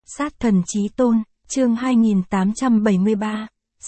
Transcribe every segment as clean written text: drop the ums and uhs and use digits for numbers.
Sát thần chí tôn, chương 2873,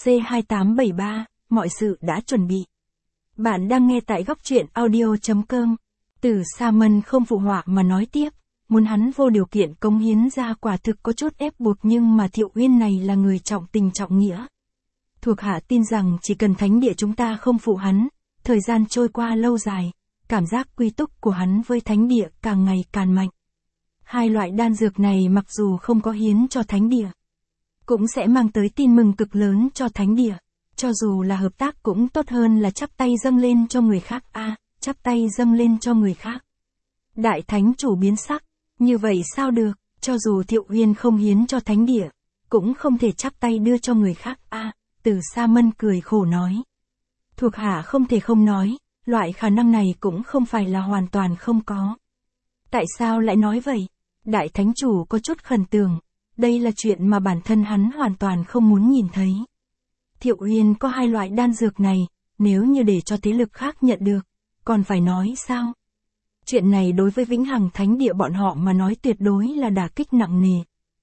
C2873, mọi sự đã chuẩn bị. Bạn đang nghe tại góc truyện audio.com. Tử Sa Mân không phụ họa mà nói tiếp, muốn hắn vô điều kiện cống hiến ra quả thực có chút ép buộc, nhưng mà Thiệu Uyên này là người trọng tình trọng nghĩa. Thuộc hạ tin rằng chỉ cần thánh địa chúng ta không phụ hắn, thời gian trôi qua lâu dài, cảm giác quy túc của hắn với thánh địa càng ngày càng mạnh. Hai loại đan dược này mặc dù không có hiến cho thánh địa, cũng sẽ mang tới tin mừng cực lớn cho thánh địa. Cho dù là hợp tác cũng tốt hơn là chắp tay dâng lên cho người khác chắp tay dâng lên cho người khác. Đại thánh chủ biến sắc, như vậy sao được, cho dù Thiệu Uyên không hiến cho thánh địa, cũng không thể chắp tay đưa cho người khác Tử Sa Mân cười khổ nói. Thuộc hạ không thể không nói, loại khả năng này cũng không phải là hoàn toàn không có. Tại sao lại nói vậy? Đại thánh chủ có chút khẩn tưởng, đây là chuyện mà bản thân hắn hoàn toàn không muốn nhìn thấy. Thiệu Uyên có hai loại đan dược này, nếu như để cho thế lực khác nhận được, còn phải nói sao? Chuyện này đối với Vĩnh Hằng Thánh Địa bọn họ mà nói tuyệt đối là đả kích nặng nề.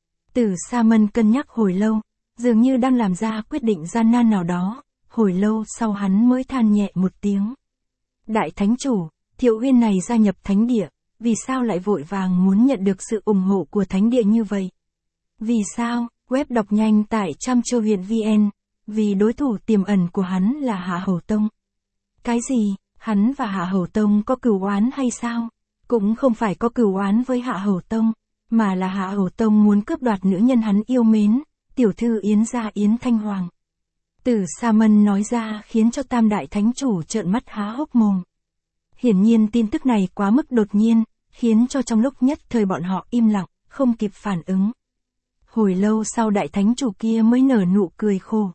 Tử Sa Mân cân nhắc hồi lâu, dường như đang làm ra quyết định gian nan nào đó, hồi lâu sau hắn mới than nhẹ một tiếng. Đại thánh chủ, Thiệu Uyên này gia nhập thánh địa, vì sao lại vội vàng muốn nhận được sự ủng hộ của thánh địa như vậy? Vì sao? Web đọc nhanh tại Chamchô.vn, vì đối thủ tiềm ẩn của hắn là Hạ Hầu Tông. Cái gì? Hắn và Hạ Hầu Tông có cừu oán hay sao? Cũng không phải có cừu oán với Hạ Hầu Tông, mà là Hạ Hầu Tông muốn cướp đoạt nữ nhân hắn yêu mến, tiểu thư Yến gia Yến Thanh Hoàng. Tử Sa Mân nói ra khiến cho Tam Đại Thánh Chủ trợn mắt há hốc mồm. Hiển nhiên tin tức này quá mức đột nhiên, khiến cho trong lúc nhất thời bọn họ im lặng, không kịp phản ứng. Hồi lâu sau Đại Thánh Chủ kia mới nở nụ cười khổ.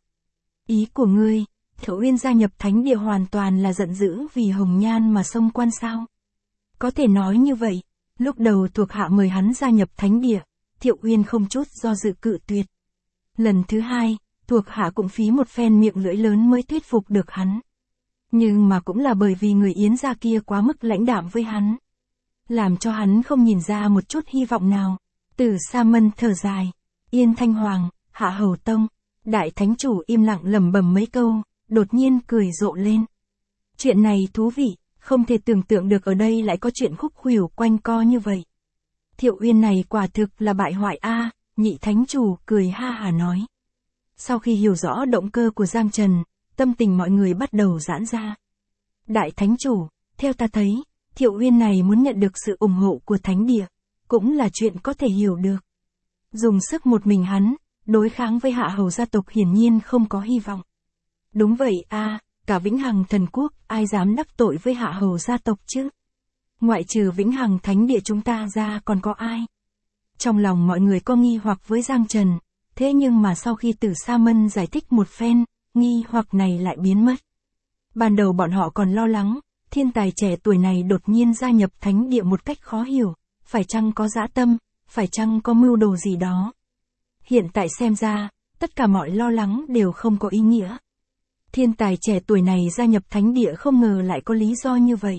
Ý của ngươi, Thiệu Uyên gia nhập thánh địa hoàn toàn là giận dữ vì hồng nhan mà xông quan sao? Có thể nói như vậy, lúc đầu thuộc hạ mời hắn gia nhập thánh địa, Thiệu Uyên không chút do dự cự tuyệt. Lần thứ hai, thuộc hạ cũng phí một phen miệng lưỡi lớn mới thuyết phục được hắn. Nhưng mà cũng là bởi vì người Yến gia kia quá mức lãnh đạm với hắn, làm cho hắn không nhìn ra một chút hy vọng nào. Tử Sa Mân thở dài, Yến Thanh Hoàng, Hạ Hầu Tông. Đại thánh chủ im lặng lẩm bẩm mấy câu, đột nhiên cười rộ lên. Chuyện này thú vị, không thể tưởng tượng được ở đây lại có chuyện khúc khuỷu quanh co như vậy. Thiệu Uyên này quả thực là bại hoại nhị thánh chủ cười ha hà nói. Sau khi hiểu rõ động cơ của Giang Trần, tâm tình mọi người bắt đầu giãn ra. Đại thánh chủ, theo ta thấy, Thiệu Uyên này muốn nhận được sự ủng hộ của thánh địa, cũng là chuyện có thể hiểu được. Dùng sức một mình hắn, đối kháng với Hạ Hầu gia tộc hiển nhiên không có hy vọng. Đúng vậy cả Vĩnh Hằng Thần Quốc, ai dám đắc tội với Hạ Hầu gia tộc chứ? Ngoại trừ Vĩnh Hằng Thánh Địa chúng ta ra còn có ai? Trong lòng mọi người có nghi hoặc với Giang Trần, thế nhưng mà sau khi Tử Sa Mân giải thích một phen, nghi hoặc này lại biến mất. Ban đầu bọn họ còn lo lắng, thiên tài trẻ tuổi này đột nhiên gia nhập thánh địa một cách khó hiểu, phải chăng có dã tâm, phải chăng có mưu đồ gì đó. Hiện tại xem ra, tất cả mọi lo lắng đều không có ý nghĩa. Thiên tài trẻ tuổi này gia nhập thánh địa không ngờ lại có lý do như vậy.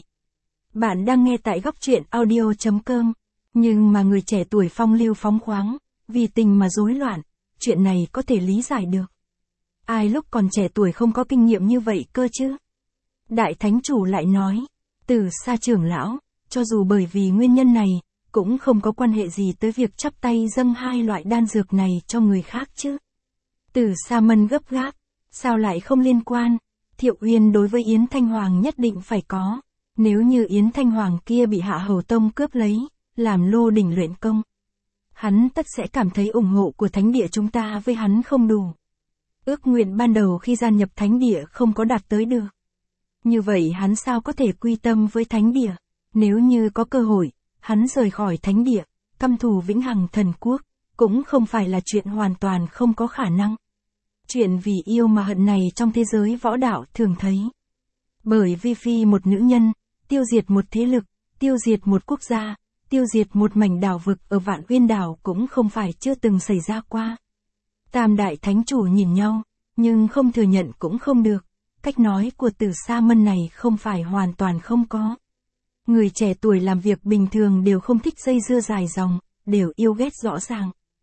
Bạn đang nghe tại góc truyện audio.com, nhưng mà người trẻ tuổi phong lưu phóng khoáng, vì tình mà rối loạn, chuyện này có thể lý giải được. Ai lúc còn trẻ tuổi không có kinh nghiệm như vậy cơ chứ? Đại thánh chủ lại nói, Tử Sa trưởng lão, cho dù bởi vì nguyên nhân này, cũng không có quan hệ gì tới việc chắp tay dâng hai loại đan dược này cho người khác chứ. Tử Sa Mân gấp gáp, sao lại không liên quan? Thiệu Uyên đối với Yến Thanh Hoàng nhất định phải có. Nếu như Yến Thanh Hoàng kia bị Hạ Hầu Tông cướp lấy, làm lô đỉnh luyện công, hắn tất sẽ cảm thấy ủng hộ của thánh địa chúng ta với hắn không đủ. Ước nguyện ban đầu khi gia nhập thánh địa không có đạt tới được. Như vậy hắn sao có thể quy tâm với thánh địa? Nếu như có cơ hội, hắn rời khỏi thánh địa, căm thù Vĩnh Hằng Thần Quốc, cũng không phải là chuyện hoàn toàn không có khả năng. Chuyện vì yêu mà hận này trong thế giới võ đạo thường thấy. Bởi vì phi một nữ nhân, tiêu diệt một thế lực, tiêu diệt một quốc gia, tiêu diệt một mảnh đảo vực ở Vạn Uyên đảo cũng không phải chưa từng xảy ra qua. Tam Đại Thánh Chủ nhìn nhau, nhưng không thừa nhận cũng không được. Cách nói của Tử Sa Mân này không phải hoàn toàn không có. Người trẻ tuổi làm việc bình thường đều không thích dây dưa dài dòng, đều yêu ghét rõ ràng.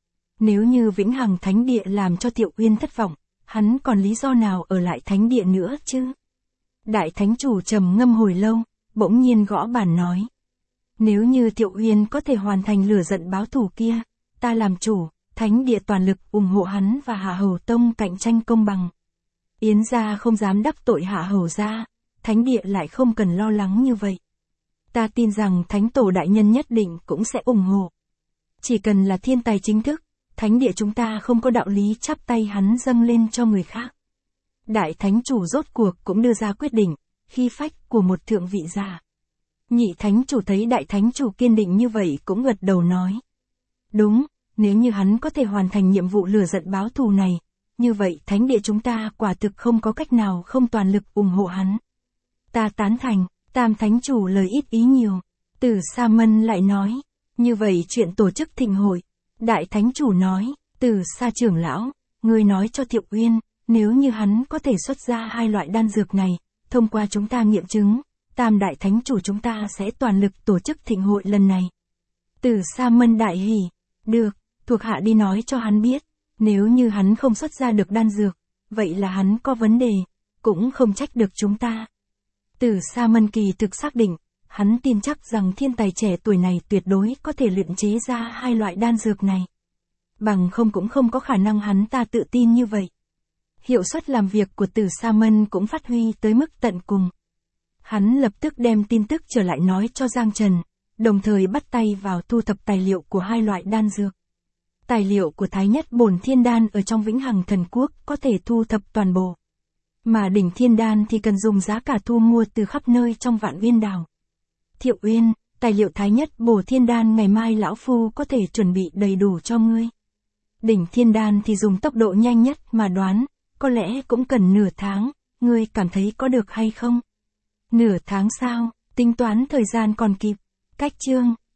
Nếu như Vĩnh Hằng Thánh Địa làm cho Thiệu Uyên thất vọng, hắn còn lý do nào ở lại Thánh Địa nữa chứ? Đại Thánh Chủ trầm ngâm hồi lâu, bỗng nhiên gõ bàn nói. Nếu như Thiệu Uyên có thể hoàn thành lửa giận báo thù kia, ta làm chủ, Thánh Địa toàn lực ủng hộ hắn và Hạ Hầu Tông cạnh tranh công bằng. Yến gia không dám đắc tội Hạ Hầu gia, Thánh Địa lại không cần lo lắng như vậy. Ta tin rằng Thánh Tổ Đại Nhân nhất định cũng sẽ ủng hộ. Chỉ cần là thiên tài chính thức, Thánh Địa chúng ta không có đạo lý chắp tay hắn dâng lên cho người khác. Đại Thánh Chủ rốt cuộc cũng đưa ra quyết định, khí phách của một thượng vị giả. Nhị Thánh Chủ thấy Đại Thánh Chủ kiên định như vậy cũng gật đầu nói. Đúng, nếu như hắn có thể hoàn thành nhiệm vụ lửa giận báo thù này, như vậy Thánh Địa chúng ta quả thực không có cách nào không toàn lực ủng hộ hắn. Ta tán thành. Tam Thánh Chủ lời ít ý nhiều. Từ Sa Mân lại nói. Như vậy chuyện tổ chức thịnh hội. Đại Thánh Chủ nói. Từ Sa trưởng lão, ngươi nói cho Thiệu Uyên, nếu như hắn có thể xuất ra 2 loại đan dược này, thông qua chúng ta nghiệm chứng, Tam Đại Thánh Chủ chúng ta sẽ toàn lực tổ chức thịnh hội lần này. Từ Sa Mân đại hỉ. Được, thuộc hạ đi nói cho hắn biết. Nếu như hắn không xuất ra được đan dược, vậy là hắn có vấn đề, cũng không trách được chúng ta. Từ Sa Mân kỳ thực xác định, hắn tin chắc rằng thiên tài trẻ tuổi này tuyệt đối có thể luyện chế ra 2 loại đan dược này. Bằng không cũng không có khả năng hắn ta tự tin như vậy. Hiệu suất làm việc của Từ Sa Mân cũng phát huy tới mức tận cùng. Hắn lập tức đem tin tức trở lại nói cho Giang Trần, đồng thời bắt tay vào thu thập tài liệu của 2 loại đan dược. Tài liệu của Thái Nhất Bổn Thiên Đan ở trong Vĩnh Hằng Thần Quốc có thể thu thập toàn bộ. Mà đỉnh Thiên Đan thì cần dùng giá cả thu mua từ khắp nơi trong Vạn Viên Đảo. Thiệu Uyên, tài liệu Thái Nhất Bổ Thiên Đan ngày mai lão phu có thể chuẩn bị đầy đủ cho ngươi. Đỉnh Thiên Đan thì dùng tốc độ nhanh nhất mà đoán, có lẽ cũng cần nửa tháng, ngươi cảm thấy có được hay không? Nửa tháng sao, tính toán thời gian còn kịp. Cách chương